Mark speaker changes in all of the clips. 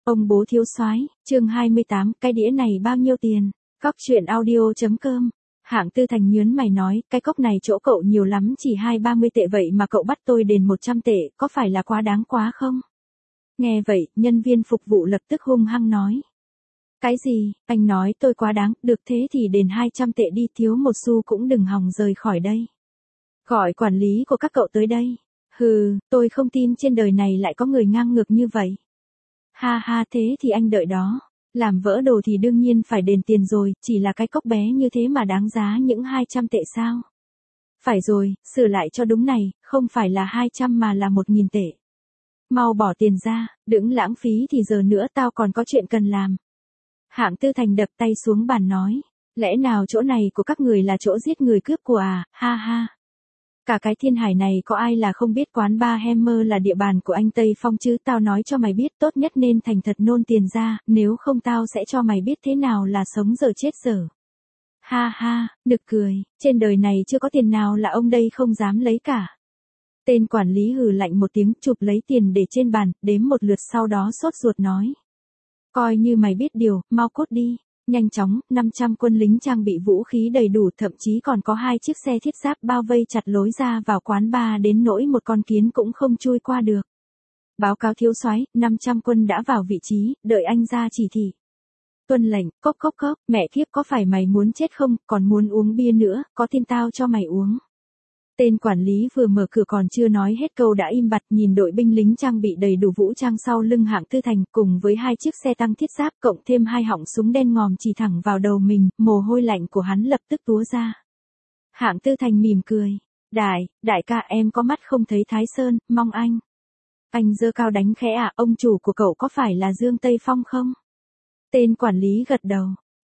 Speaker 1: Ông bố thiếu soái, chương 28, cái đĩa này bao nhiêu tiền? Cóc truyện audio.com. Hạng Tư Thành nhớn mày nói, cái cốc này chỗ cậu nhiều lắm chỉ 20-30 tệ vậy mà cậu bắt tôi đền 100 tệ, có phải là quá đáng quá không? Nghe vậy, nhân viên phục vụ lập tức hung hăng nói. Cái gì, anh nói tôi quá đáng, được thế thì đền 200 tệ đi, thiếu một xu cũng đừng hòng rời khỏi đây. Gọi quản lý của các cậu tới đây. Hừ, tôi không tin trên đời này lại có người ngang ngược như vậy. Ha ha, thế thì anh đợi đó. Làm vỡ đồ thì đương nhiên phải đền tiền rồi, chỉ là cái cốc bé như thế mà đáng giá những 200 tệ sao? Phải rồi, sửa lại cho đúng này, không phải là 200 mà là 1.000 tệ. Mau bỏ tiền ra, đừng lãng phí thì giờ nữa tao còn có chuyện cần làm. Hạng Tư Thành đập tay xuống bàn nói, lẽ nào chỗ này của các người là chỗ giết người cướp của à, ha ha. Cả cái thiên hải này có ai là không biết quán bar Hammer là địa bàn của anh Tây Phong chứ, tao nói cho mày biết tốt nhất nên thành thật nôn tiền ra, nếu không tao sẽ cho mày biết thế nào là sống dở chết dở. Ha ha, nực cười, trên đời này chưa có tiền nào là ông đây không dám lấy cả. Tên quản lý hừ lạnh một tiếng, chụp lấy tiền để trên bàn, đếm một lượt sau đó sốt ruột nói. Coi như mày biết điều, mau cốt đi. Nhanh chóng, 500 quân lính trang bị vũ khí đầy đủ, thậm chí còn có 2 chiếc xe thiết giáp bao vây chặt lối ra vào quán bar đến nỗi một con kiến cũng không chui qua được. Báo cáo thiếu soái, 500 quân đã vào vị trí, đợi anh ra chỉ thị. Tuân lệnh, cốc cốc cốc, mẹ kiếp có phải mày muốn chết không, còn muốn uống bia nữa, có tin tao cho mày uống. Tên quản lý vừa mở cửa còn chưa nói hết câu đã im bặt, nhìn đội binh lính trang bị đầy đủ vũ trang sau lưng Hạng Tư Thành cùng với 2 chiếc xe tăng thiết giáp cộng thêm 2 họng súng đen ngòm chỉ thẳng vào đầu mình, mồ hôi lạnh của hắn lập tức túa ra. Hạng Tư Thành mỉm cười. Đại ca em có mắt không thấy Thái Sơn, mong anh. Anh giơ cao đánh khẽ à, ông chủ của cậu có phải là Dương Tây Phong không? Tên quản lý gật đầu.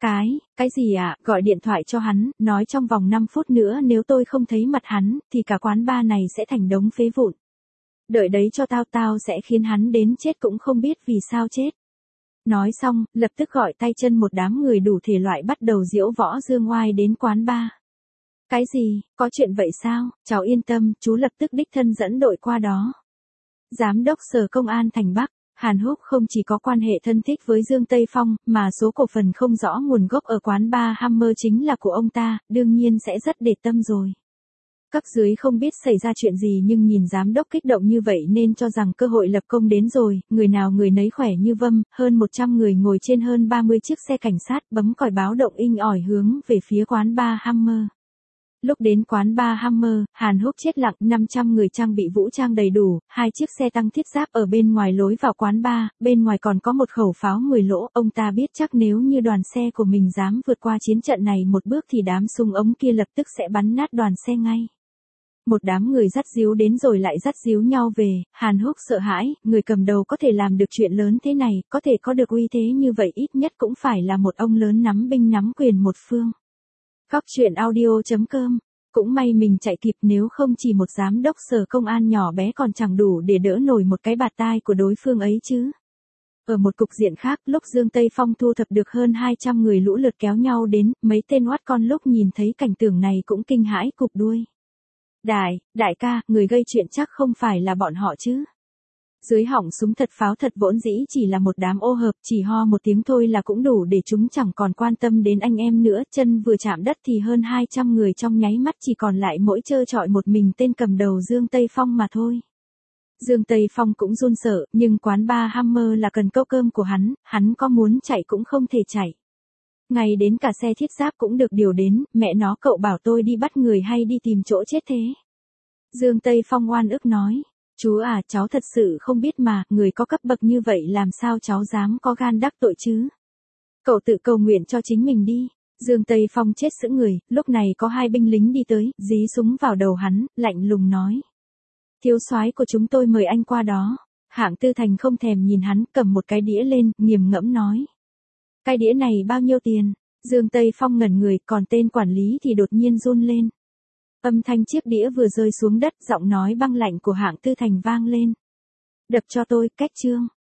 Speaker 1: Cái gì ạ, gọi điện thoại cho hắn, nói trong vòng 5 phút nữa nếu tôi không thấy mặt hắn, thì cả quán bar này sẽ thành đống phế vụn. Đợi đấy cho tao sẽ khiến hắn đến chết cũng không biết vì sao chết. Nói xong, lập tức gọi tay chân một đám người đủ thể loại bắt đầu diễu võ dương oai đến quán bar. Cái gì, có chuyện vậy sao, cháu yên tâm, chú lập tức đích thân dẫn đội qua đó. Giám đốc Sở Công an thành Bắc. Hàn Húc không chỉ có quan hệ thân thích với Dương Tây Phong, mà số cổ phần không rõ nguồn gốc ở quán bar Hammer chính là của ông ta, đương nhiên sẽ rất để tâm rồi. Cấp dưới không biết xảy ra chuyện gì nhưng nhìn giám đốc kích động như vậy nên cho rằng cơ hội lập công đến rồi, người nào người nấy khỏe như vâm, hơn 100 người ngồi trên hơn 30 chiếc xe cảnh sát bấm còi báo động inh ỏi hướng về phía quán bar Hammer. Lúc đến quán bar Hammer, Hàn Húc chết lặng, 500 người trang bị vũ trang đầy đủ, 2 chiếc xe tăng thiết giáp ở bên ngoài lối vào quán bar, bên ngoài còn có một khẩu pháo 10 lỗ, ông ta biết chắc nếu như đoàn xe của mình dám vượt qua chiến trận này một bước thì đám súng ống kia lập tức sẽ bắn nát đoàn xe ngay. Một đám người dắt díu đến rồi lại dắt díu nhau về, Hàn Húc sợ hãi, người cầm đầu có thể làm được chuyện lớn thế này, có thể có được uy thế như vậy ít nhất cũng phải là một ông lớn nắm binh nắm quyền một phương. Cóc truyện audio.com. Cũng may mình chạy kịp, nếu không chỉ một giám đốc Sở Công an nhỏ bé còn chẳng đủ để đỡ nổi một cái bạt tai của đối phương ấy chứ. Ở một cục diện khác, lúc Dương Tây Phong thu thập được hơn 200 người lũ lượt kéo nhau đến, mấy tên oát con lúc nhìn thấy cảnh tượng này cũng kinh hãi cụp đuôi. Đại ca, người gây chuyện chắc không phải là bọn họ chứ. Dưới họng súng thật pháo thật vốn dĩ chỉ là một đám ô hợp, chỉ ho một tiếng thôi là cũng đủ để chúng chẳng còn quan tâm đến anh em nữa, chân vừa chạm đất thì hơn 200 người trong nháy mắt chỉ còn lại mỗi trơ trọi một mình tên cầm đầu Dương Tây Phong mà thôi. Dương Tây Phong cũng run sợ, nhưng quán bar Hammer là cần câu cơm của hắn có muốn chạy cũng không thể chạy. Ngay đến cả xe thiết giáp cũng được điều đến, mẹ nó cậu bảo tôi đi bắt người hay đi tìm chỗ chết thế? Dương Tây Phong oan ức nói. Chú à, cháu thật sự không biết mà, người có cấp bậc như vậy làm sao cháu dám có gan đắc tội chứ? Cậu tự cầu nguyện cho chính mình đi. Dương Tây Phong chết sững người, lúc này có 2 binh lính đi tới, dí súng vào đầu hắn, lạnh lùng nói. Thiếu soái của chúng tôi mời anh qua đó. Hạng Tư Thành không thèm nhìn hắn, cầm một cái đĩa lên, nghiền ngẫm nói. Cái đĩa này bao nhiêu tiền? Dương Tây Phong ngẩn người, còn tên quản lý thì đột nhiên run lên. Âm thanh chiếc đĩa vừa rơi xuống đất, giọng nói băng lạnh của Hạng Tư Thành vang lên. Đập cho tôi, cách trương.